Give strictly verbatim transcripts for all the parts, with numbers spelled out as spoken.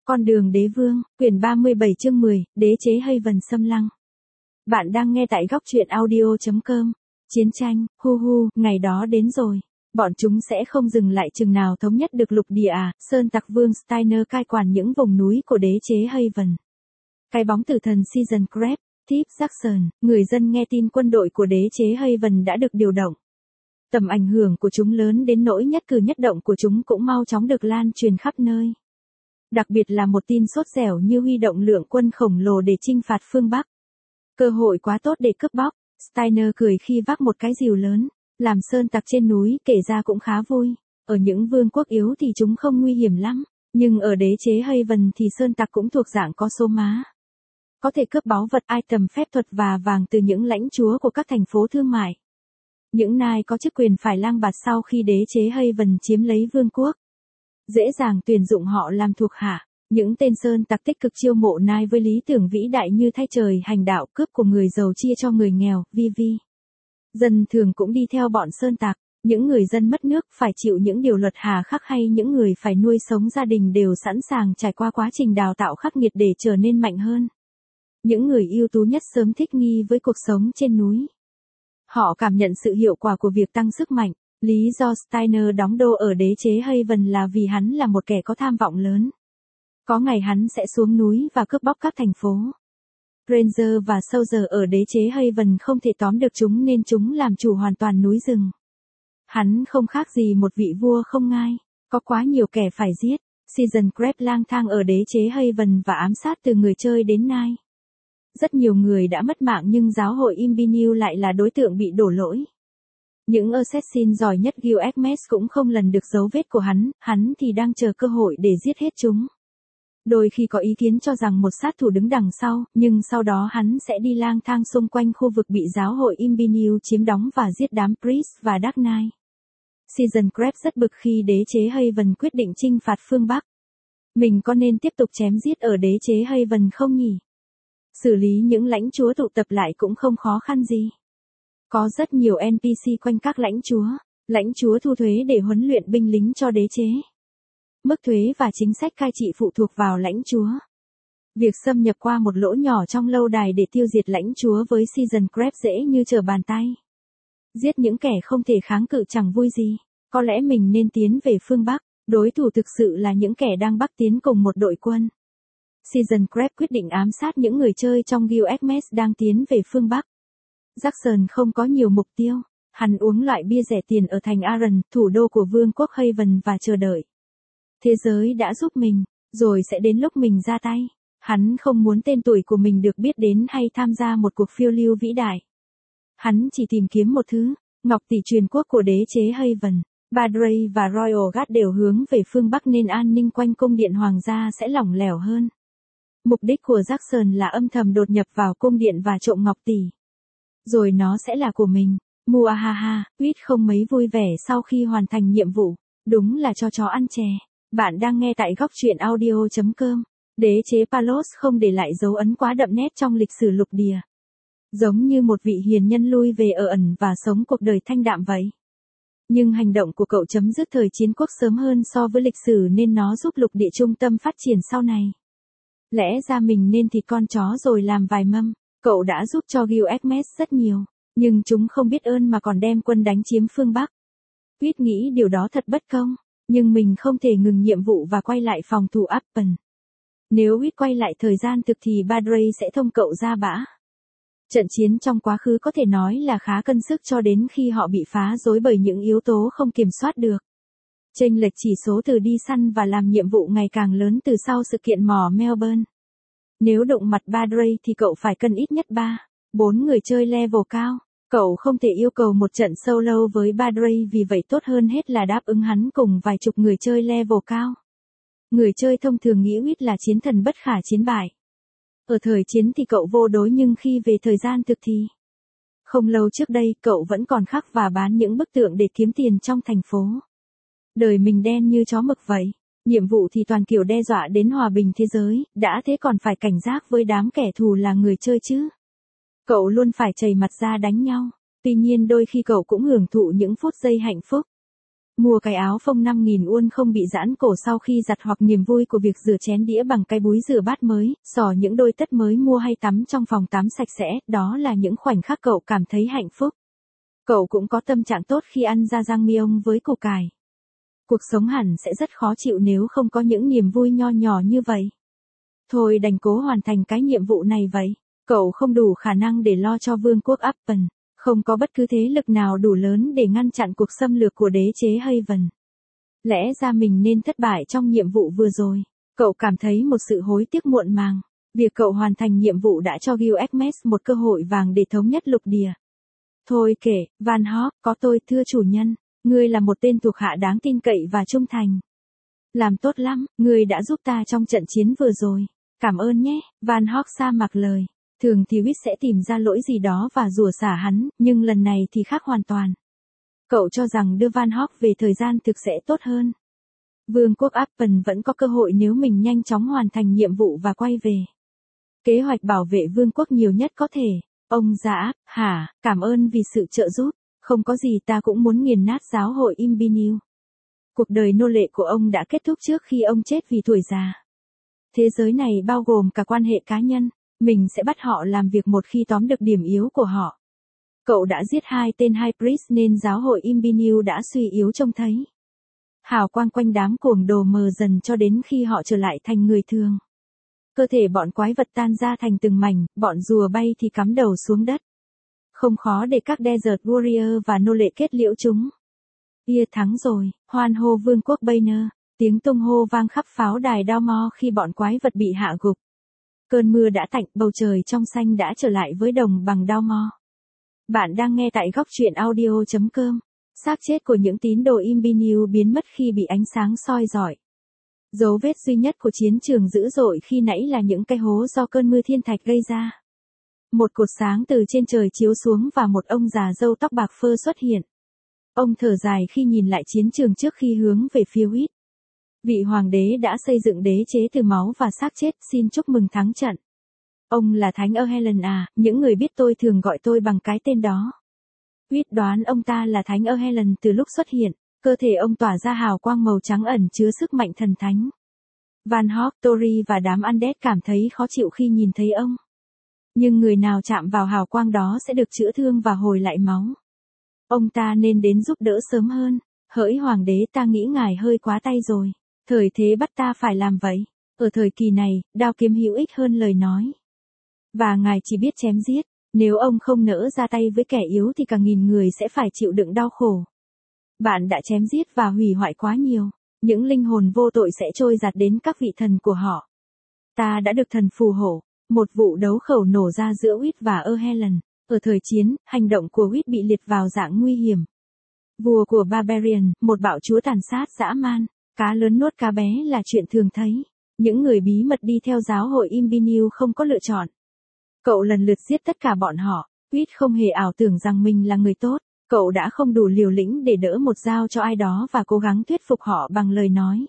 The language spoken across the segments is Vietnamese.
Con đường đế vương, quyển ba mươi bảy chương mười, đế chế Haven xâm lăng. Bạn đang nghe tại góc truyện audio chấm com. Chiến tranh, hu hu, ngày đó đến rồi. Bọn chúng sẽ không dừng lại chừng nào thống nhất được lục địa à, Sơn Tặc Vương Steiner cai quản những vùng núi của đế chế Haven. Cái bóng tử thần Season Crep, Thief Jackson, người dân nghe tin quân đội của đế chế Haven đã được điều động. Tầm ảnh hưởng của chúng lớn đến nỗi nhất cử nhất động của chúng cũng mau chóng được lan truyền khắp nơi. Đặc biệt là một tin sốt dẻo như huy động lượng quân khổng lồ để chinh phạt phương Bắc. Cơ hội quá tốt để cướp bóc, Steiner cười khi vác một cái rìu lớn, làm sơn tặc trên núi kể ra cũng khá vui. Ở những vương quốc yếu thì chúng không nguy hiểm lắm, nhưng ở đế chế Haven thì sơn tặc cũng thuộc dạng có số má. Có thể cướp báu vật, item phép thuật và vàng từ những lãnh chúa của các thành phố thương mại. Những nai có chức quyền phải lang bạt sau khi đế chế Haven chiếm lấy vương quốc. Dễ dàng tuyển dụng họ làm thuộc hạ. Những tên sơn tặc tích cực chiêu mộ nai với lý tưởng vĩ đại như thay trời hành đạo, cướp của người giàu chia cho người nghèo, vi vi. Dân thường cũng đi theo bọn sơn tặc. Những người dân mất nước phải chịu những điều luật hà khắc hay những người phải nuôi sống gia đình đều sẵn sàng trải qua quá trình đào tạo khắc nghiệt để trở nên mạnh hơn. Những người ưu tú nhất sớm thích nghi với cuộc sống trên núi. Họ cảm nhận sự hiệu quả của việc tăng sức mạnh. Lý do Steiner đóng đô ở đế chế Haven là vì hắn là một kẻ có tham vọng lớn. Có ngày hắn sẽ xuống núi và cướp bóc các thành phố. Ranger và Soldier ở đế chế Haven không thể tóm được chúng nên chúng làm chủ hoàn toàn núi rừng. Hắn không khác gì một vị vua không ngai, có quá nhiều kẻ phải giết. Season Crep lang thang ở đế chế Haven và ám sát từ người chơi đến nai. Rất nhiều người đã mất mạng nhưng giáo hội Imbinil lại là đối tượng bị đổ lỗi. Những assassin giỏi nhất Gilgamesh cũng không lần được dấu vết của hắn, hắn thì đang chờ cơ hội để giết hết chúng. Đôi khi có ý kiến cho rằng một sát thủ đứng đằng sau, nhưng sau đó hắn sẽ đi lang thang xung quanh khu vực bị giáo hội Imbinil chiếm đóng và giết đám Priest và Dark Knight. Season Crep rất bực khi đế chế Haven quyết định chinh phạt phương Bắc. Mình có nên tiếp tục chém giết ở đế chế Haven không nhỉ? Xử lý những lãnh chúa tụ tập lại cũng không khó khăn gì. Có rất nhiều en pê xê quanh các lãnh chúa. Lãnh chúa thu thuế để huấn luyện binh lính cho đế chế. Mức thuế và chính sách cai trị phụ thuộc vào lãnh chúa. Việc xâm nhập qua một lỗ nhỏ trong lâu đài để tiêu diệt lãnh chúa với Season Crep dễ như trở bàn tay. Giết những kẻ không thể kháng cự chẳng vui gì. Có lẽ mình nên tiến về phương Bắc. Đối thủ thực sự là những kẻ đang bắc tiến cùng một đội quân. Season Crep quyết định ám sát những người chơi trong Gilgamesh đang tiến về phương Bắc. Jackson không có nhiều mục tiêu. Hắn uống loại bia rẻ tiền ở thành Aran, thủ đô của vương quốc Haven và chờ đợi. Thế giới đã giúp mình, rồi sẽ đến lúc mình ra tay. Hắn không muốn tên tuổi của mình được biết đến hay tham gia một cuộc phiêu lưu vĩ đại. Hắn chỉ tìm kiếm một thứ, ngọc tỷ truyền quốc của đế chế Haven. Badray và Royal Guard đều hướng về phương Bắc nên an ninh quanh cung điện hoàng gia sẽ lỏng lẻo hơn. Mục đích của Jackson là âm thầm đột nhập vào cung điện và trộm ngọc tỷ. Rồi nó sẽ là của mình. Muahaha, Huyết không mấy vui vẻ sau khi hoàn thành nhiệm vụ. Đúng là cho chó ăn chè. Bạn đang nghe tại góc truyện audio chấm com. Đế chế Palos không để lại dấu ấn quá đậm nét trong lịch sử lục địa. Giống như một vị hiền nhân lui về ở ẩn và sống cuộc đời thanh đạm vậy. Nhưng hành động của cậu chấm dứt thời chiến quốc sớm hơn so với lịch sử nên nó giúp lục địa trung tâm phát triển sau này. Lẽ ra mình nên thịt con chó rồi làm vài mâm. Cậu đã giúp cho Gilgamesh rất nhiều, nhưng chúng không biết ơn mà còn đem quân đánh chiếm phương Bắc. Huyết nghĩ điều đó thật bất công, nhưng mình không thể ngừng nhiệm vụ và quay lại phòng thủ Appen. Nếu Huyết quay lại thời gian thực thì Badray sẽ thông cậu ra bã. Trận chiến trong quá khứ có thể nói là khá cân sức cho đến khi họ bị phá rối bởi những yếu tố không kiểm soát được. Chênh lệch chỉ số từ đi săn và làm nhiệm vụ ngày càng lớn từ sau sự kiện mỏ Melbourne. Nếu đụng mặt Badray thì cậu phải cân ít nhất ba, bốn người chơi level cao. Cậu không thể yêu cầu một trận solo với Badray vì vậy tốt hơn hết là đáp ứng hắn cùng vài chục người chơi level cao. Người chơi thông thường nghĩ Huyết là chiến thần bất khả chiến bại. Ở thời chiến thì cậu vô đối nhưng khi về thời gian thực thì... Không lâu trước đây cậu vẫn còn khắc và bán những bức tượng để kiếm tiền trong thành phố. Đời mình đen như chó mực vậy. Nhiệm vụ thì toàn kiểu đe dọa đến hòa bình thế giới, đã thế còn phải cảnh giác với đám kẻ thù là người chơi chứ. Cậu luôn phải chầy mặt ra đánh nhau, tuy nhiên đôi khi cậu cũng hưởng thụ những phút giây hạnh phúc. Mua cái áo phông năm nghìn won không bị giãn cổ sau khi giặt hoặc niềm vui của việc rửa chén đĩa bằng cái búi rửa bát mới, xỏ những đôi tất mới mua hay tắm trong phòng tắm sạch sẽ, đó là những khoảnh khắc cậu cảm thấy hạnh phúc. Cậu cũng có tâm trạng tốt khi ăn jajangmyeon với củ cải. Cuộc sống hẳn sẽ rất khó chịu nếu không có những niềm vui nho nhỏ như vậy. Thôi đành cố hoàn thành cái nhiệm vụ này vậy. Cậu không đủ khả năng để lo cho vương quốc Appen. Không có bất cứ thế lực nào đủ lớn để ngăn chặn cuộc xâm lược của đế chế Haven. Lẽ ra mình nên thất bại trong nhiệm vụ vừa rồi. Cậu cảm thấy một sự hối tiếc muộn màng. Việc cậu hoàn thành nhiệm vụ đã cho Gilgamesh một cơ hội vàng để thống nhất lục địa. Thôi kể, Van Hawk, có tôi thưa chủ nhân. Ngươi là một tên thuộc hạ đáng tin cậy và trung thành. Làm tốt lắm, ngươi đã giúp ta trong trận chiến vừa rồi. Cảm ơn nhé, Van Hawk sa mặc lời. Thường thì Whit sẽ tìm ra lỗi gì đó và rủa xả hắn, nhưng lần này thì khác hoàn toàn. Cậu cho rằng đưa Van Hawk về thời gian thực sẽ tốt hơn. Vương quốc Appen vẫn có cơ hội nếu mình nhanh chóng hoàn thành nhiệm vụ và quay về. Kế hoạch bảo vệ vương quốc nhiều nhất có thể. Ông giã, hả, cảm ơn vì sự trợ giúp. Không có gì, ta cũng muốn nghiền nát giáo hội Imbinu. Cuộc đời nô lệ của ông đã kết thúc trước khi ông chết vì tuổi già. Thế giới này bao gồm cả quan hệ cá nhân. Mình sẽ bắt họ làm việc một khi tóm được điểm yếu của họ. Cậu đã giết hai tên High Priest nên giáo hội Imbinu đã suy yếu trông thấy. Hào quang quanh đám cuồng đồ mờ dần cho đến khi họ trở lại thành người thường. Cơ thể bọn quái vật tan ra thành từng mảnh, bọn rùa bay thì cắm đầu xuống đất. Không khó để các Desert Warrior và nô lệ kết liễu chúng. Ia thắng rồi, hoan hô vương quốc Banner, tiếng tung hô vang khắp pháo đài Dalmor khi bọn quái vật bị hạ gục. Cơn mưa đã tạnh, bầu trời trong xanh đã trở lại với đồng bằng Dalmor. Bạn đang nghe tại góc truyện audio chấm com. Xác chết của những tín đồ Imbinu biến mất khi bị ánh sáng soi rọi. Dấu vết duy nhất của chiến trường dữ dội khi nãy là những cái hố do cơn mưa thiên thạch gây ra. Một cột sáng từ trên trời chiếu xuống và một ông già râu tóc bạc phơ xuất hiện. Ông thở dài khi nhìn lại chiến trường trước khi hướng về phía Whit. Vị hoàng đế đã xây dựng đế chế từ máu và xác chết, xin chúc mừng thắng trận. Ông là Thánh Erhelen à, những người biết tôi thường gọi tôi bằng cái tên đó. Whit đoán ông ta là Thánh Erhelen từ lúc xuất hiện, cơ thể ông tỏa ra hào quang màu trắng ẩn chứa sức mạnh thần thánh. Van Hawk, Tori và đám Undead cảm thấy khó chịu khi nhìn thấy ông. Nhưng người nào chạm vào hào quang đó sẽ được chữa thương và hồi lại máu. Ông ta nên đến giúp đỡ sớm hơn. Hỡi hoàng đế, ta nghĩ ngài hơi quá tay rồi. Thời thế bắt ta phải làm vậy. Ở thời kỳ này, đao kiếm hữu ích hơn lời nói. Và ngài chỉ biết chém giết. Nếu ông không nỡ ra tay với kẻ yếu thì cả nghìn người sẽ phải chịu đựng đau khổ. Bạn đã chém giết và hủy hoại quá nhiều. Những linh hồn vô tội sẽ trôi giạt đến các vị thần của họ. Ta đã được thần phù hộ. Một vụ đấu khẩu nổ ra giữa Whit và Erhelen. Ở thời chiến, hành động của Whit bị liệt vào dạng nguy hiểm. Vua của Barbarian, một bạo chúa tàn sát dã man. Cá lớn nuốt cá bé là chuyện thường thấy. Những người bí mật đi theo giáo hội Imbinu không có lựa chọn. Cậu lần lượt giết tất cả bọn họ. Whit không hề ảo tưởng rằng mình là người tốt. Cậu đã không đủ liều lĩnh để đỡ một dao cho ai đó và cố gắng thuyết phục họ bằng lời nói.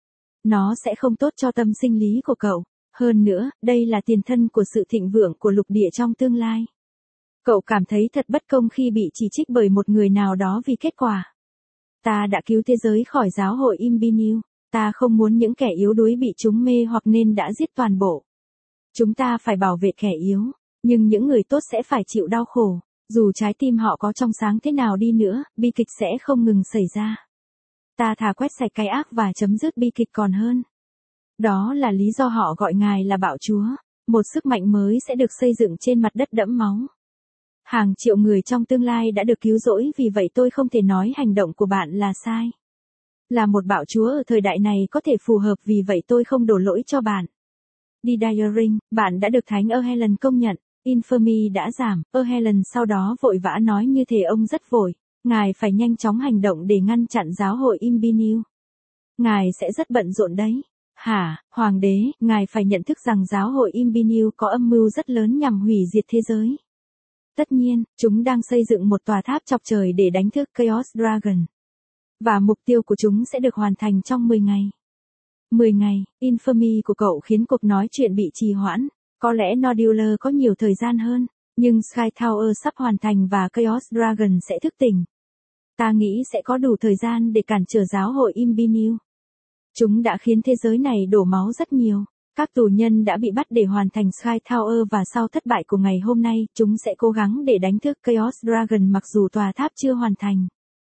Nó sẽ không tốt cho tâm sinh lý của cậu. Hơn nữa, đây là tiền thân của sự thịnh vượng của lục địa trong tương lai. Cậu cảm thấy thật bất công khi bị chỉ trích bởi một người nào đó vì kết quả. Ta đã cứu thế giới khỏi giáo hội Imbinu. Ta không muốn những kẻ yếu đuối bị chúng mê hoặc nên đã giết toàn bộ. Chúng ta phải bảo vệ kẻ yếu, nhưng những người tốt sẽ phải chịu đau khổ. Dù trái tim họ có trong sáng thế nào đi nữa, bi kịch sẽ không ngừng xảy ra. Ta thà quét sạch cái ác và chấm dứt bi kịch còn hơn. Đó là lý do họ gọi ngài là bạo chúa. Một sức mạnh mới sẽ được xây dựng trên mặt đất đẫm máu. Hàng triệu người trong tương lai đã được cứu rỗi, vì vậy tôi không thể nói hành động của bạn là sai. Là một bạo chúa ở thời đại này có thể phù hợp, vì vậy tôi không đổ lỗi cho bạn. Đi Diaring, bạn đã được Thánh Erhelen công nhận. Infamy đã giảm. Erhelen sau đó vội vã nói như thể ông rất vội. Ngài phải nhanh chóng hành động để ngăn chặn giáo hội Imbinu. Ngài sẽ rất bận rộn đấy. Hả, hoàng đế, ngài phải nhận thức rằng giáo hội Imbinu có âm mưu rất lớn nhằm hủy diệt thế giới. Tất nhiên, chúng đang xây dựng một tòa tháp chọc trời để đánh thức Chaos Dragon. Và mục tiêu của chúng sẽ được hoàn thành trong mười ngày. mười ngày, Infamy của cậu khiến cuộc nói chuyện bị trì hoãn. Có lẽ Nodular có nhiều thời gian hơn, nhưng Sky Tower sắp hoàn thành và Chaos Dragon sẽ thức tỉnh. Ta nghĩ sẽ có đủ thời gian để cản trở giáo hội Imperial. Chúng đã khiến thế giới này đổ máu rất nhiều. Các tù nhân đã bị bắt để hoàn thành Sky Tower và sau thất bại của ngày hôm nay, chúng sẽ cố gắng để đánh thức Chaos Dragon mặc dù tòa tháp chưa hoàn thành.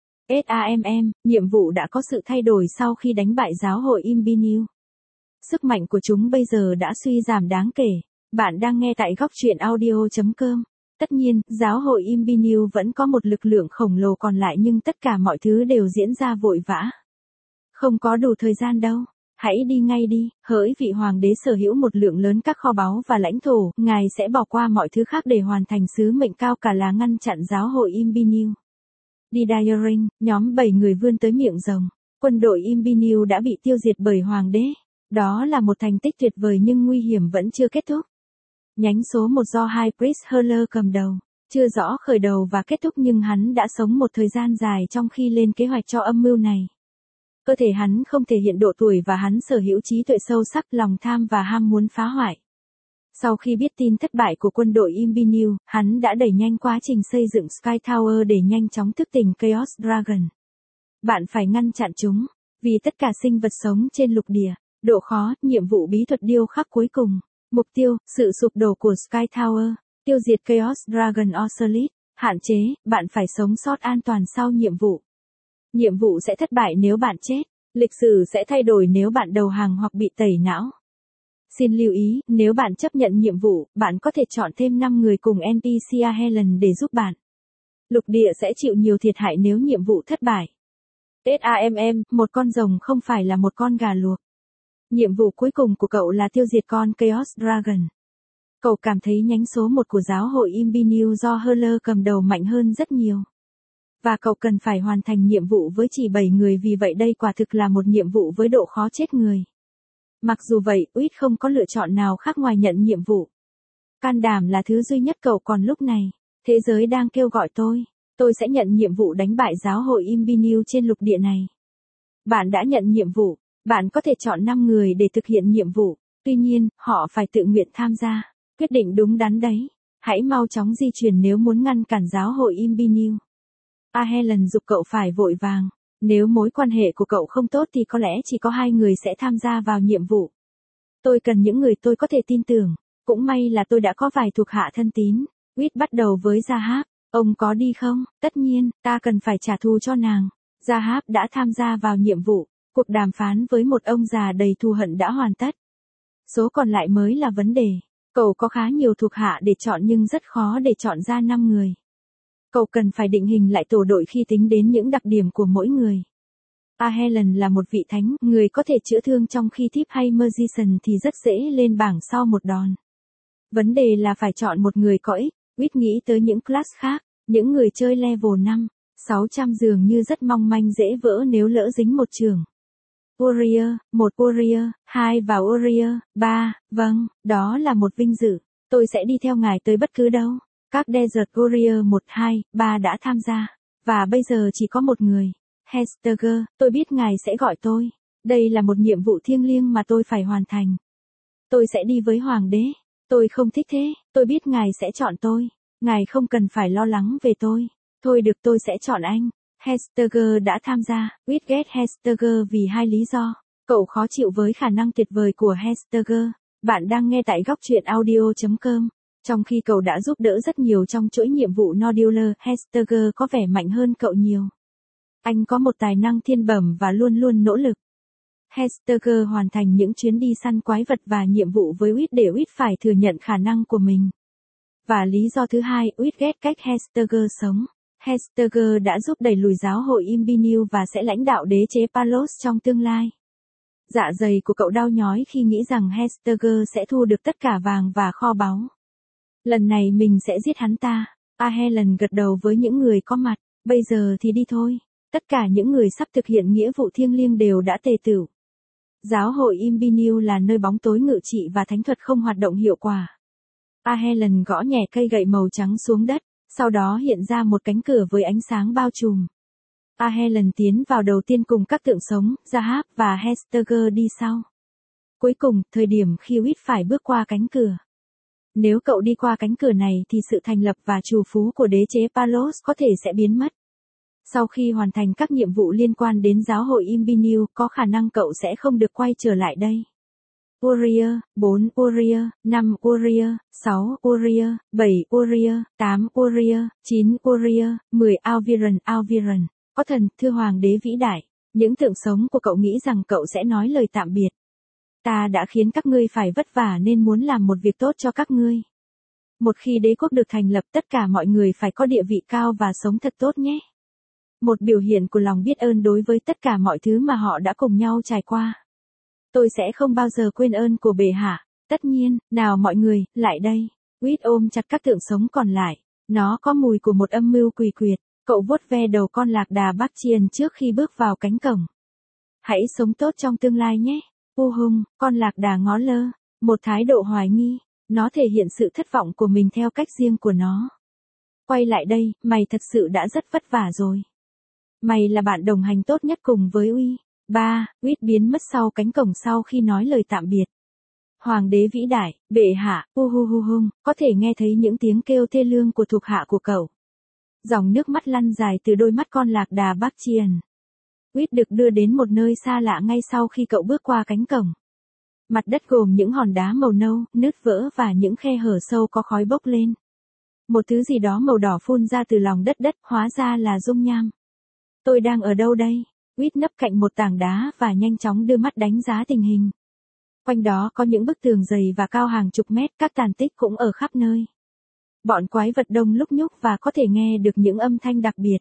SAMM, nhiệm vụ đã có sự thay đổi sau khi đánh bại giáo hội Imperial. Sức mạnh của chúng bây giờ đã suy giảm đáng kể. Bạn đang nghe tại góc truyện audio chấm com. Tất nhiên, giáo hội Imperial vẫn có một lực lượng khổng lồ còn lại nhưng tất cả mọi thứ đều diễn ra vội vã. Không có đủ thời gian đâu. Hãy đi ngay đi, hỡi vị hoàng đế sở hữu một lượng lớn các kho báu và lãnh thổ, ngài sẽ bỏ qua mọi thứ khác để hoàn thành sứ mệnh cao cả là ngăn chặn giáo hội Imperial. Đi Diaring, nhóm bảy người vươn tới miệng rồng. Quân đội Imperial đã bị tiêu diệt bởi hoàng đế. Đó là một thành tích tuyệt vời nhưng nguy hiểm vẫn chưa kết thúc. Nhánh số một do High Priest Heller cầm đầu, chưa rõ khởi đầu và kết thúc nhưng hắn đã sống một thời gian dài trong khi lên kế hoạch cho âm mưu này. Cơ thể hắn không thể hiện độ tuổi và hắn sở hữu trí tuệ sâu sắc, lòng tham và ham muốn phá hoại. Sau khi biết tin thất bại của quân đội Imperial, hắn đã đẩy nhanh quá trình xây dựng Sky Tower để nhanh chóng thức tỉnh Chaos Dragon. Bạn phải ngăn chặn chúng, vì tất cả sinh vật sống trên lục địa. Độ khó, nhiệm vụ bí thuật điêu khắc cuối cùng. Mục tiêu, sự sụp đổ của Sky Tower. Tiêu diệt Chaos Dragon Ocelot. Hạn chế, bạn phải sống sót an toàn sau nhiệm vụ. Nhiệm vụ sẽ thất bại nếu bạn chết. Lịch sử sẽ thay đổi nếu bạn đầu hàng hoặc bị tẩy não. Xin lưu ý, nếu bạn chấp nhận nhiệm vụ, bạn có thể chọn thêm năm người cùng en pê xê Helen để giúp bạn. Lục địa sẽ chịu nhiều thiệt hại nếu nhiệm vụ thất bại. SAMM, một con rồng không phải là một con gà luộc. Nhiệm vụ cuối cùng của cậu là tiêu diệt con Chaos Dragon. Cậu cảm thấy nhánh số một của giáo hội Imperial do Heller cầm đầu mạnh hơn rất nhiều. Và cậu cần phải hoàn thành nhiệm vụ với chỉ bảy người vì vậy đây quả thực là một nhiệm vụ với độ khó chết người. Mặc dù vậy, Uýt không có lựa chọn nào khác ngoài nhận nhiệm vụ. Can đảm là thứ duy nhất cậu còn lúc này. Thế giới đang kêu gọi tôi. Tôi sẽ nhận nhiệm vụ đánh bại giáo hội Imperial trên lục địa này. Bạn đã nhận nhiệm vụ. Bạn có thể chọn năm người để thực hiện nhiệm vụ. Tuy nhiên, họ phải tự nguyện tham gia. Quyết định đúng đắn đấy. Hãy mau chóng di chuyển nếu muốn ngăn cản giáo hội Imperial. A Helen giục cậu phải vội vàng. Nếu mối quan hệ của cậu không tốt thì có lẽ chỉ có hai người sẽ tham gia vào nhiệm vụ. Tôi cần những người tôi có thể tin tưởng. Cũng may là tôi đã có vài thuộc hạ thân tín. Uýt bắt đầu với Rahab. Ông có đi không? Tất nhiên, ta cần phải trả thù cho nàng. Rahab đã tham gia vào nhiệm vụ. Cuộc đàm phán với một ông già đầy thù hận đã hoàn tất. Số còn lại mới là vấn đề. Cậu có khá nhiều thuộc hạ để chọn nhưng rất khó để chọn ra năm người. Cậu cần phải định hình lại tổ đội khi tính đến những đặc điểm của mỗi người. A Helen là một vị thánh, người có thể chữa thương trong khi Thief hay Magician thì rất dễ lên bảng sau một đòn. Vấn đề là phải chọn một người có ích. Uýt nghĩ tới những class khác, những người chơi level năm, sáu trăm dường như rất mong manh dễ vỡ nếu lỡ dính một trường. Warrior, một Warrior, hai và Warrior, ba, vâng, đó là một vinh dự. Tôi sẽ đi theo ngài tới bất cứ đâu. Các Desert Warrior một, hai, ba đã tham gia. Và bây giờ chỉ có một người. Hesteger, tôi biết ngài sẽ gọi tôi. Đây là một nhiệm vụ thiêng liêng mà tôi phải hoàn thành. Tôi sẽ đi với hoàng đế. Tôi không thích thế, tôi biết ngài sẽ chọn tôi. Ngài không cần phải lo lắng về tôi. Thôi được tôi sẽ chọn anh. Hesteger đã tham gia. Uýt ghét Hesteger vì hai lý do. Cậu khó chịu với khả năng tuyệt vời của Hesteger. Bạn đang nghe tại góc truyện audio chấm com. Trong khi cậu đã giúp đỡ rất nhiều trong chuỗi nhiệm vụ Nodular, Hesteger có vẻ mạnh hơn cậu nhiều. Anh có một tài năng thiên bẩm và luôn luôn nỗ lực. Hesteger hoàn thành những chuyến đi săn quái vật và nhiệm vụ với Uýt để Uýt phải thừa nhận khả năng của mình. Và lý do thứ hai, Uýt ghét cách Hesteger sống. Hesteger đã giúp đẩy lùi giáo hội Imperial và sẽ lãnh đạo đế chế Palos trong tương lai. Dạ dày của cậu đau nhói khi nghĩ rằng Hesteger sẽ thu được tất cả vàng và kho báu. Lần này mình sẽ giết hắn ta. A Helen gật đầu với những người có mặt. Bây giờ thì đi thôi. Tất cả những người sắp thực hiện nghĩa vụ thiêng liêng đều đã tề tửu. Giáo hội Imperial là nơi bóng tối ngự trị và thánh thuật không hoạt động hiệu quả. A Helen gõ nhẹ cây gậy màu trắng xuống đất, sau đó hiện ra một cánh cửa với ánh sáng bao trùm. A Helen tiến vào đầu tiên cùng các tượng sống, Rahab và Hesteger đi sau. Cuối cùng, thời điểm khi Uýt phải bước qua cánh cửa. Nếu cậu đi qua cánh cửa này thì sự thành lập và trù phú của đế chế Palos có thể sẽ biến mất. Sau khi hoàn thành các nhiệm vụ liên quan đến giáo hội Imbinew, có khả năng cậu sẽ không được quay trở lại đây. Warrior, bốn Warrior, năm Warrior, sáu Warrior, bảy Warrior, tám Warrior, chín Warrior, mười Alviren Alviren. Có thần, thưa hoàng đế vĩ đại, những tượng sống của cậu nghĩ rằng cậu sẽ nói lời tạm biệt. Ta đã khiến các ngươi phải vất vả nên muốn làm một việc tốt cho các ngươi. Một khi đế quốc được thành lập, tất cả mọi người phải có địa vị cao và sống thật tốt nhé. Một biểu hiện của lòng biết ơn đối với tất cả mọi thứ mà họ đã cùng nhau trải qua. Tôi sẽ không bao giờ quên ơn của bệ hạ. Tất nhiên, nào mọi người, lại đây. Quýt ôm chặt các tượng sống còn lại. Nó có mùi của một âm mưu quỷ quyệt. Cậu vuốt ve đầu con lạc đà Bác Chiên trước khi bước vào cánh cổng. Hãy sống tốt trong tương lai nhé. U hung, con lạc đà ngó lơ. Một thái độ hoài nghi. Nó thể hiện sự thất vọng của mình theo cách riêng của nó. Quay lại đây, mày thật sự đã rất vất vả rồi. Mày là bạn đồng hành tốt nhất cùng với Uy. ba. Quýt biến mất sau cánh cổng sau khi nói lời tạm biệt. Hoàng đế vĩ đại, bệ hạ, u hu hu hung, có thể nghe thấy những tiếng kêu thê lương của thuộc hạ của cậu. Dòng nước mắt lăn dài từ đôi mắt con lạc đà Bác Chiên. Quýt được đưa đến một nơi xa lạ ngay sau khi cậu bước qua cánh cổng. Mặt đất gồm những hòn đá màu nâu, nứt vỡ và những khe hở sâu có khói bốc lên. Một thứ gì đó màu đỏ phun ra từ lòng đất đất, hóa ra là dung nham. Tôi đang ở đâu đây? Quýt nấp cạnh một tảng đá và nhanh chóng đưa mắt đánh giá tình hình. Quanh đó có những bức tường dày và cao hàng chục mét, các tàn tích cũng ở khắp nơi. Bọn quái vật đông lúc nhúc và có thể nghe được những âm thanh đặc biệt.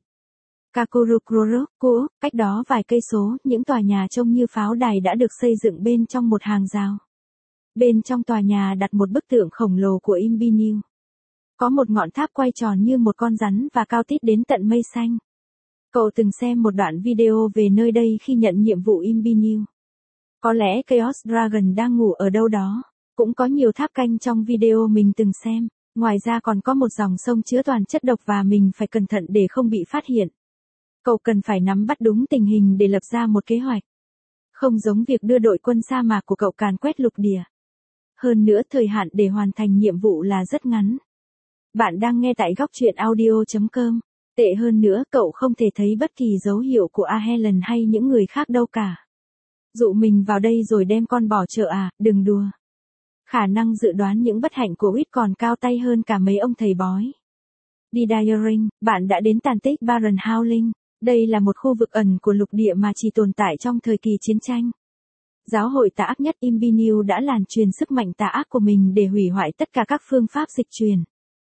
Kakurukuroku, cách đó vài cây số, những tòa nhà trông như pháo đài đã được xây dựng bên trong một hàng rào. Bên trong tòa nhà đặt một bức tượng khổng lồ của Imbinew. Có một ngọn tháp quay tròn như một con rắn và cao tít đến tận mây xanh. Cậu từng xem một đoạn video về nơi đây khi nhận nhiệm vụ Imbinew. Có lẽ Chaos Dragon đang ngủ ở đâu đó. Cũng có nhiều tháp canh trong video mình từng xem. Ngoài ra còn có một dòng sông chứa toàn chất độc và mình phải cẩn thận để không bị phát hiện. Cậu cần phải nắm bắt đúng tình hình để lập ra một kế hoạch. Không giống việc đưa đội quân sa mạc của cậu càn quét lục địa. Hơn nữa thời hạn để hoàn thành nhiệm vụ là rất ngắn. Bạn đang nghe tại góc truyện audio chấm com. Tệ hơn nữa cậu không thể thấy bất kỳ dấu hiệu của A Helen hay những người khác đâu cả. Dụ mình vào đây rồi đem con bỏ chợ à, đừng đùa. Khả năng dự đoán những bất hạnh của Quýt còn cao tay hơn cả mấy ông thầy bói. Đi Diaring, bạn đã đến tàn tích Baron Howling. Đây là một khu vực ẩn của lục địa mà chỉ tồn tại trong thời kỳ chiến tranh. Giáo hội tà ác nhất Imbinew đã làn truyền sức mạnh tà ác của mình để hủy hoại tất cả các phương pháp dịch truyền.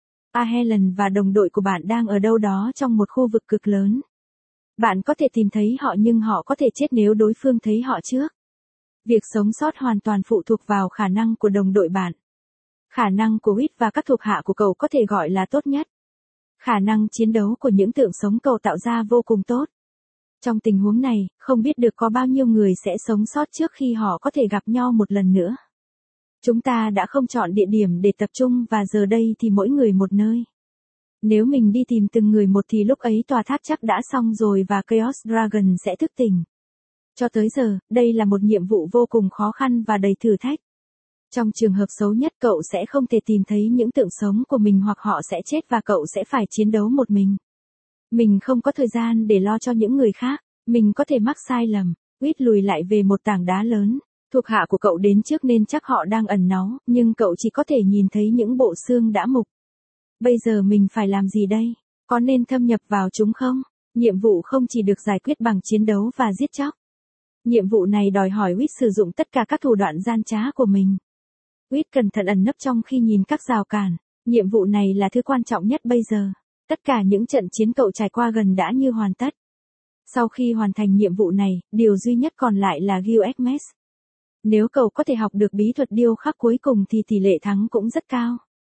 A Helen và đồng đội của bạn đang ở đâu đó trong một khu vực cực lớn. Bạn có thể tìm thấy họ nhưng họ có thể chết nếu đối phương thấy họ trước. Việc sống sót hoàn toàn phụ thuộc vào khả năng của đồng đội bạn. Khả năng của Quýt và các thuộc hạ của cậu có thể gọi là tốt nhất. Khả năng chiến đấu của những tượng sống cậu tạo ra vô cùng tốt. Trong tình huống này, không biết được có bao nhiêu người sẽ sống sót trước khi họ có thể gặp nhau một lần nữa. Chúng ta đã không chọn địa điểm để tập trung và giờ đây thì mỗi người một nơi. Nếu mình đi tìm từng người một thì lúc ấy tòa tháp chắc đã xong rồi và Chaos Dragon sẽ thức tỉnh. Cho tới giờ, đây là một nhiệm vụ vô cùng khó khăn và đầy thử thách. Trong trường hợp xấu nhất cậu sẽ không thể tìm thấy những tượng sống của mình hoặc họ sẽ chết và cậu sẽ phải chiến đấu một mình. Mình không có thời gian để lo cho những người khác, mình có thể mắc sai lầm. Quýt lùi lại về một tảng đá lớn. Thuộc hạ của cậu đến trước nên chắc họ đang ẩn náu, nhưng cậu chỉ có thể nhìn thấy những bộ xương đã mục. Bây giờ mình phải làm gì đây? Có nên thâm nhập vào chúng không? Nhiệm vụ không chỉ được giải quyết bằng chiến đấu và giết chóc. Nhiệm vụ này đòi hỏi Quýt sử dụng tất cả các thủ đoạn gian trá của mình. Quýt cẩn thận ẩn nấp trong khi nhìn các rào cản. Nhiệm vụ này là thứ quan trọng nhất bây giờ. Tất cả những trận chiến cậu trải qua gần đã như hoàn tất. Sau khi hoàn thành nhiệm vụ này, điều duy nhất còn lại là Gilgamesh. Nếu cậu có thể học được bí thuật điêu khắc cuối cùng thì tỷ lệ thắng cũng rất cao.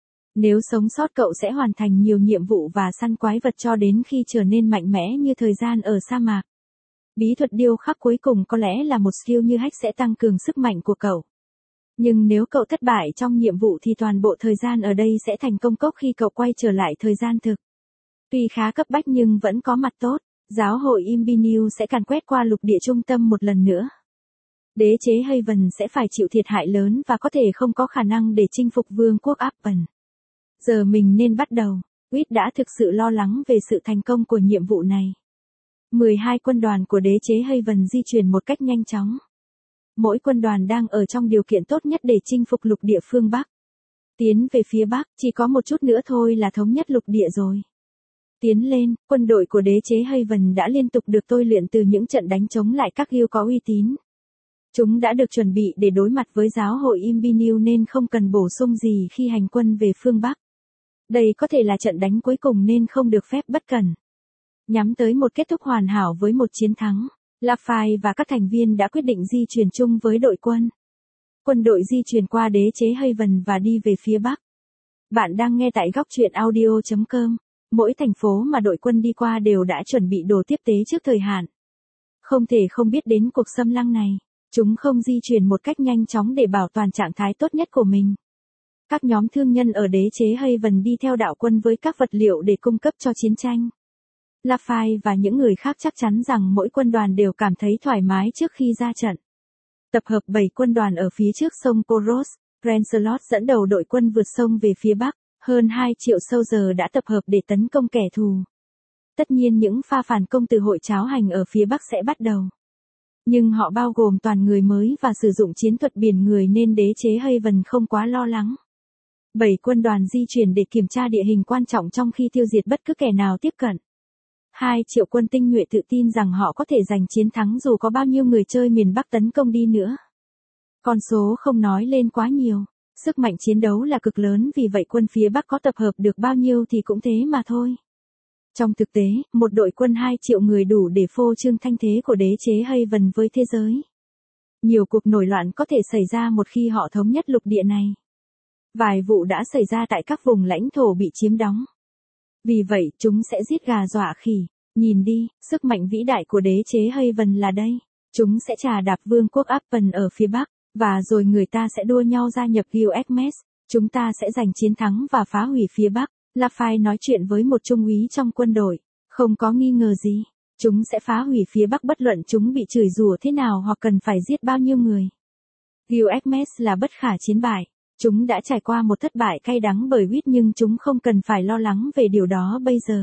Nếu sống sót cậu sẽ hoàn thành nhiều nhiệm vụ và săn quái vật cho đến khi trở nên mạnh mẽ như thời gian ở sa mạc. Bí thuật điêu khắc cuối cùng có lẽ là một skill như hack sẽ tăng cường sức mạnh của cậu. Nhưng nếu cậu thất bại trong nhiệm vụ thì toàn bộ thời gian ở đây sẽ thành công cốc khi cậu quay trở lại thời gian thực. Tuy khá cấp bách nhưng vẫn có mặt tốt, giáo hội Imbinew sẽ càn quét qua lục địa trung tâm một lần nữa. Đế chế Haven sẽ phải chịu thiệt hại lớn và có thể không có khả năng để chinh phục vương quốc Appen. Giờ mình nên bắt đầu. Quýt đã thực sự lo lắng về sự thành công của nhiệm vụ này. mười hai quân đoàn của đế chế Haven di chuyển một cách nhanh chóng. Mỗi quân đoàn đang ở trong điều kiện tốt nhất để chinh phục lục địa phương Bắc. Tiến về phía Bắc, chỉ có một chút nữa thôi là thống nhất lục địa rồi. Tiến lên, quân đội của đế chế Haven đã liên tục được tôi luyện từ những trận đánh chống lại các yêu có uy tín. Chúng đã được chuẩn bị để đối mặt với giáo hội Imbiniu nên không cần bổ sung gì khi hành quân về phương Bắc. Đây có thể là trận đánh cuối cùng nên không được phép bất cẩn. Nhắm tới một kết thúc hoàn hảo với một chiến thắng, Lafay và các thành viên đã quyết định di chuyển chung với đội quân. Quân đội di chuyển qua đế chế Haven và đi về phía Bắc. Bạn đang nghe tại góc truyện audio chấm com. Mỗi thành phố mà đội quân đi qua đều đã chuẩn bị đồ tiếp tế trước thời hạn. Không thể không biết đến cuộc xâm lăng này. Chúng không di chuyển một cách nhanh chóng để bảo toàn trạng thái tốt nhất của mình. Các nhóm thương nhân ở đế chế Haven đi theo đạo quân với các vật liệu để cung cấp cho chiến tranh. Lafay và những người khác chắc chắn rằng mỗi quân đoàn đều cảm thấy thoải mái trước khi ra trận. Tập hợp bảy quân đoàn ở phía trước sông Poros, Lancelot dẫn đầu đội quân vượt sông về phía Bắc, hơn hai triệu soldier đã tập hợp để tấn công kẻ thù. Tất nhiên những pha phản công từ hội cháo hành ở phía Bắc sẽ bắt đầu. Nhưng họ bao gồm toàn người mới và sử dụng chiến thuật biển người nên đế chế Haven không quá lo lắng. Bảy quân đoàn di chuyển để kiểm tra địa hình quan trọng trong khi tiêu diệt bất cứ kẻ nào tiếp cận. Hai triệu quân tinh nhuệ tự tin rằng họ có thể giành chiến thắng dù có bao nhiêu người chơi miền Bắc tấn công đi nữa. Con số không nói lên quá nhiều. Sức mạnh chiến đấu là cực lớn vì vậy quân phía Bắc có tập hợp được bao nhiêu thì cũng thế mà thôi. Trong thực tế, một đội quân hai triệu người đủ để phô trương thanh thế của đế chế Haven với thế giới. Nhiều cuộc nổi loạn có thể xảy ra một khi họ thống nhất lục địa này. Vài vụ đã xảy ra tại các vùng lãnh thổ bị chiếm đóng. Vì vậy, chúng sẽ giết gà dọa khỉ. Nhìn đi, sức mạnh vĩ đại của đế chế Haven là đây. Chúng sẽ trà đạp vương quốc Appen ở phía Bắc, và rồi người ta sẽ đua nhau gia nhập Gilgamesh. Chúng ta sẽ giành chiến thắng và phá hủy phía Bắc. Lafay nói chuyện với một trung úy trong quân đội. Không có nghi ngờ gì. Chúng sẽ phá hủy phía Bắc bất luận chúng bị chửi rủa thế nào hoặc cần phải giết bao nhiêu người. Gilgamesh là bất khả chiến bại. Chúng đã trải qua một thất bại cay đắng bởi Wit nhưng chúng không cần phải lo lắng về điều đó bây giờ.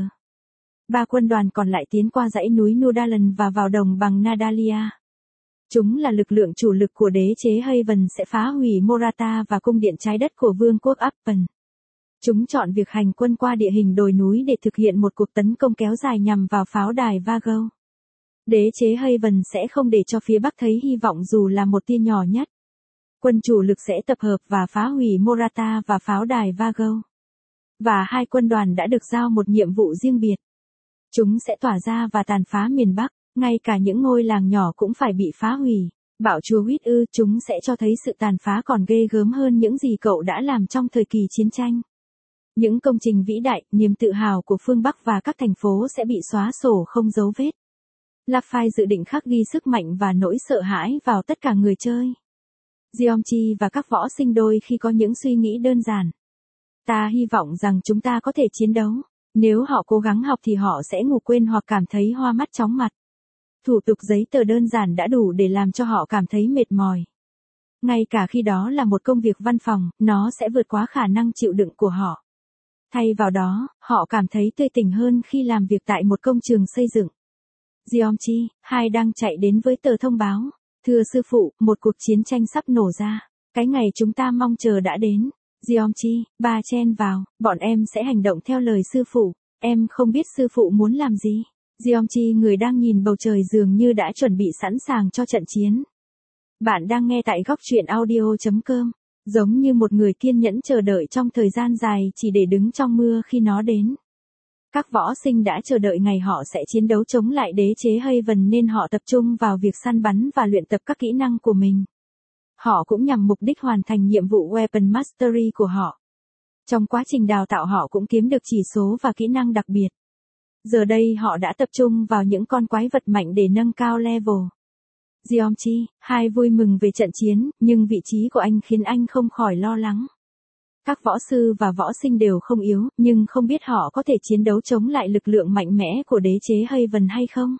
Ba quân đoàn còn lại tiến qua dãy núi Nudalan và vào đồng bằng Nadalia. Chúng là lực lượng chủ lực của đế chế Haven sẽ phá hủy Morata và cung điện trái đất của vương quốc Appen. Chúng chọn việc hành quân qua địa hình đồi núi để thực hiện một cuộc tấn công kéo dài nhằm vào pháo đài Vago. Đế chế Haven sẽ không để cho phía Bắc thấy hy vọng dù là một tia nhỏ nhất. Quân chủ lực sẽ tập hợp và phá hủy Morata và pháo đài Vago. Và hai quân đoàn đã được giao một nhiệm vụ riêng biệt. Chúng sẽ tỏa ra và tàn phá miền Bắc, ngay cả những ngôi làng nhỏ cũng phải bị phá hủy. Bảo chúa Wit ư, chúng sẽ cho thấy sự tàn phá còn ghê gớm hơn những gì cậu đã làm trong thời kỳ chiến tranh. Những công trình vĩ đại, niềm tự hào của phương Bắc và các thành phố sẽ bị xóa sổ không dấu vết. Lafay dự định khắc ghi sức mạnh và nỗi sợ hãi vào tất cả người chơi. Giomchi và các võ sinh đôi khi có những suy nghĩ đơn giản. Ta hy vọng rằng chúng ta có thể chiến đấu. Nếu họ cố gắng học thì họ sẽ ngủ quên hoặc cảm thấy hoa mắt chóng mặt. Thủ tục giấy tờ đơn giản đã đủ để làm cho họ cảm thấy mệt mỏi. Ngay cả khi đó là một công việc văn phòng, nó sẽ vượt quá khả năng chịu đựng của họ. Thay vào đó, họ cảm thấy tươi tỉnh hơn khi làm việc tại một công trường xây dựng. Giomchi, hai đang chạy đến với tờ thông báo. Thưa sư phụ, một cuộc chiến tranh sắp nổ ra. Cái ngày chúng ta mong chờ đã đến. Giomchi, bà chen vào, bọn em sẽ hành động theo lời sư phụ. Em không biết sư phụ muốn làm gì. Giomchi người đang nhìn bầu trời dường như đã chuẩn bị sẵn sàng cho trận chiến. Bạn đang nghe tại góc truyện audio chấm com. Giống như một người kiên nhẫn chờ đợi trong thời gian dài chỉ để đứng trong mưa khi nó đến. Các võ sinh đã chờ đợi ngày họ sẽ chiến đấu chống lại đế chế Haven nên họ tập trung vào việc săn bắn và luyện tập các kỹ năng của mình. Họ cũng nhằm mục đích hoàn thành nhiệm vụ Weapon Mastery của họ. Trong quá trình đào tạo họ cũng kiếm được chỉ số và kỹ năng đặc biệt. Giờ đây họ đã tập trung vào những con quái vật mạnh để nâng cao level. Giomchi, hai vui mừng về trận chiến, nhưng vị trí của anh khiến anh không khỏi lo lắng. Các võ sư và võ sinh đều không yếu, nhưng không biết họ có thể chiến đấu chống lại lực lượng mạnh mẽ của đế chế Haven hay không?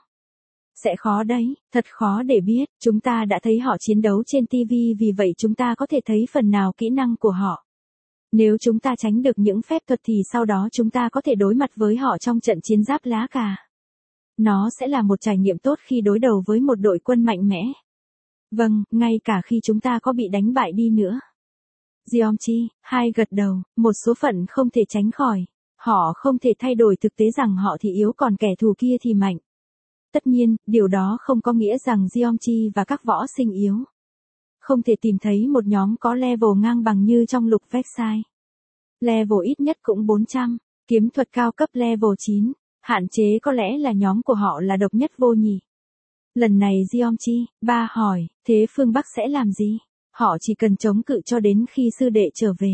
Sẽ khó đấy, thật khó để biết, chúng ta đã thấy họ chiến đấu trên ti vi vì vậy chúng ta có thể thấy phần nào kỹ năng của họ. Nếu chúng ta tránh được những phép thuật thì sau đó chúng ta có thể đối mặt với họ trong trận chiến giáp lá cà. Nó sẽ là một trải nghiệm tốt khi đối đầu với một đội quân mạnh mẽ. Vâng, ngay cả khi chúng ta có bị đánh bại đi nữa. Jeongji, hai gật đầu, một số phận không thể tránh khỏi. Họ không thể thay đổi thực tế rằng họ thì yếu còn kẻ thù kia thì mạnh. Tất nhiên, điều đó không có nghĩa rằng Jeongji và các võ sinh yếu. Không thể tìm thấy một nhóm có level ngang bằng như trong lục Versailles. Level ít nhất cũng bốn trăm, kiếm thuật cao cấp level chín, hạn chế có lẽ là nhóm của họ là độc nhất vô nhị. Lần này Jeongji, ba hỏi, thế phương Bắc sẽ làm gì? Họ chỉ cần chống cự cho đến khi sư đệ trở về.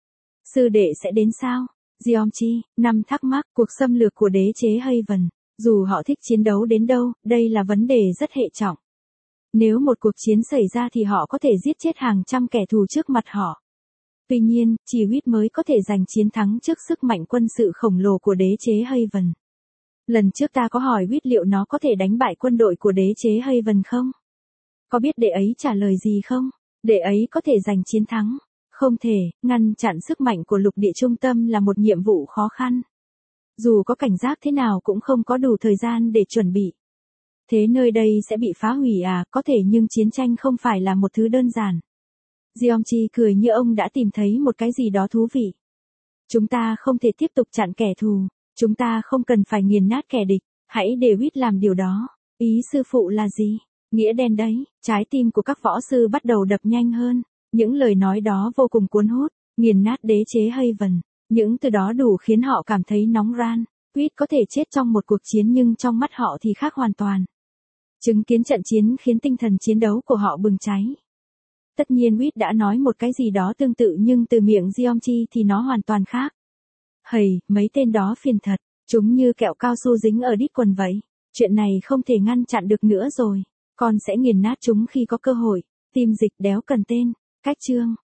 Sư đệ sẽ đến sao? Jeongji, năm thắc mắc, cuộc xâm lược của đế chế Haven. Dù họ thích chiến đấu đến đâu, đây là vấn đề rất hệ trọng. Nếu một cuộc chiến xảy ra thì họ có thể giết chết hàng trăm kẻ thù trước mặt họ. Tuy nhiên, chỉ Huyết mới có thể giành chiến thắng trước sức mạnh quân sự khổng lồ của đế chế Haven. Lần trước ta có hỏi Huyết liệu nó có thể đánh bại quân đội của đế chế Haven không? Có biết đệ ấy trả lời gì không? Đệ ấy có thể giành chiến thắng. Không thể, ngăn chặn sức mạnh của lục địa trung tâm là một nhiệm vụ khó khăn. Dù có cảnh giác thế nào cũng không có đủ thời gian để chuẩn bị. Thế nơi đây sẽ bị phá hủy à, có thể nhưng chiến tranh không phải là một thứ đơn giản. Jeongji cười như ông đã tìm thấy một cái gì đó thú vị. Chúng ta không thể tiếp tục chặn kẻ thù, chúng ta không cần phải nghiền nát kẻ địch, hãy để Huyết làm điều đó. Ý sư phụ là gì? Nghĩa đen đấy, trái tim của các võ sư bắt đầu đập nhanh hơn. Những lời nói đó vô cùng cuốn hút, nghiền nát đế chế Haven. Những từ đó đủ khiến họ cảm thấy nóng ran. Huyết có thể chết trong một cuộc chiến nhưng trong mắt họ thì khác hoàn toàn. Chứng kiến trận chiến khiến tinh thần chiến đấu của họ bừng cháy. Tất nhiên Huyết đã nói một cái gì đó tương tự nhưng từ miệng Jeongji thì nó hoàn toàn khác. Hầy, mấy tên đó phiền thật, chúng như kẹo cao su dính ở đít quần vậy. Chuyện này không thể ngăn chặn được nữa rồi. Con sẽ nghiền nát chúng khi có cơ hội. Tim dịch đéo cần tên. Cách chương.